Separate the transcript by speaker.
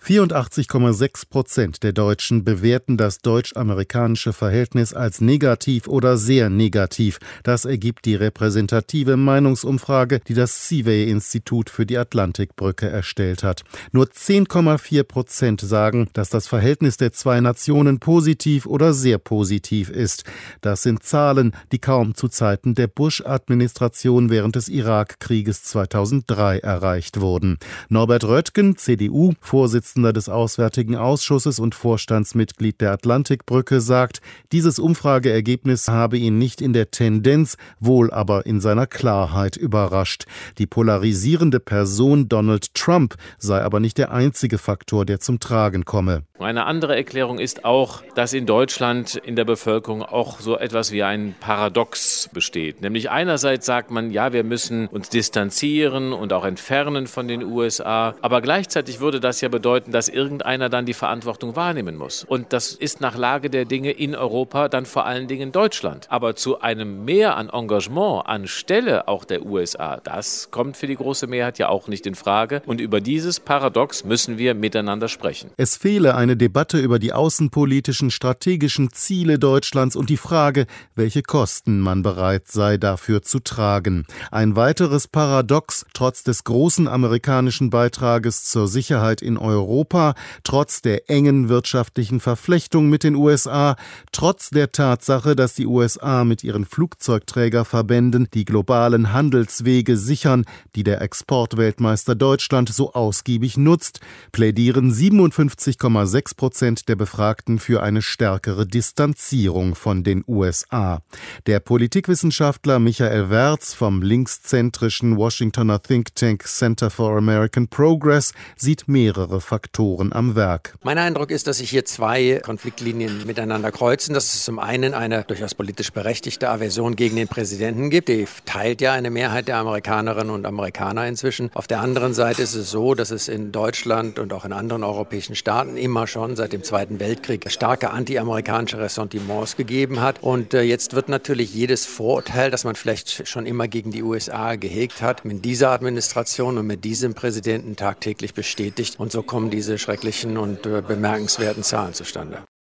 Speaker 1: 84,6% der Deutschen bewerten das deutsch-amerikanische Verhältnis als negativ oder sehr negativ. Das ergibt die repräsentative Meinungsumfrage, die das Seavey-Institut für die Atlantikbrücke erstellt hat. Nur 10,4% sagen, dass das Verhältnis der zwei Nationen positiv oder sehr positiv ist. Das sind Zahlen, die kaum zu Zeiten der Bush-Administration während des Irakkrieges 2003 erreicht wurden. Norbert Röttgen, CDU, Vorsitzender des Auswärtigen Ausschusses und Vorstandsmitglied der Atlantikbrücke, sagt, dieses Umfrageergebnis habe ihn nicht in der Tendenz, wohl aber in seiner Klarheit überrascht. Die polarisierende Person Donald Trump sei aber nicht der einzige Faktor, der zum Tragen komme.
Speaker 2: Eine andere Erklärung ist auch, dass in Deutschland in der Bevölkerung auch so etwas wie ein Paradox besteht. Nämlich einerseits sagt man, ja, wir müssen uns distanzieren und auch entfernen von den USA. Aber gleichzeitig würde das ja bedeuten, dass irgendeiner dann die Verantwortung wahrnehmen muss. Und das ist nach Lage der Dinge in Europa dann vor allen Dingen Deutschland. Aber zu einem Mehr an Engagement anstelle auch der USA, das kommt für die große Mehrheit ja auch nicht in Frage. Und über dieses Paradox müssen wir miteinander sprechen.
Speaker 1: Es fehle eine Debatte über die außenpolitischen, strategischen Ziele Deutschlands und die Frage, welche Kosten man bereit sei, dafür zu tragen. Ein weiteres Paradox, trotz des großen amerikanischen Beitrages zur Sicherheit in Europa, trotz der engen wirtschaftlichen Verflechtung mit den USA, trotz der Tatsache, dass die USA mit ihren Flugzeugträgerverbänden die globalen Handelswege sichern, die der Exportweltmeister Deutschland so ausgiebig nutzt, plädieren 57,6% der Befragten für eine stärkere Distanzierung von den USA. Der Politikwissenschaftler Michael Wertz vom linkszentrischen Washingtoner Think Tank Center for American Progress sieht mehrere Faktoren am Werk.
Speaker 3: Mein Eindruck ist, dass sich hier zwei Konfliktlinien miteinander kreuzen. Dass es zum einen eine durchaus politisch berechtigte Aversion gegen den Präsidenten gibt. Die teilt ja eine Mehrheit der Amerikanerinnen und Amerikaner inzwischen. Auf der anderen Seite ist es so, dass es in Deutschland und auch in anderen europäischen Staaten immer schon seit dem Zweiten Weltkrieg starke anti-amerikanische Ressentiments gegeben hat. Und jetzt wird natürlich jedes Vorurteil, das man vielleicht schon immer gegen die USA gehegt hat, mit dieser Administration und mit diesem Präsidenten tagtäglich bestätigt. Und so kommen diese schrecklichen und bemerkenswerten Zahlen zustande.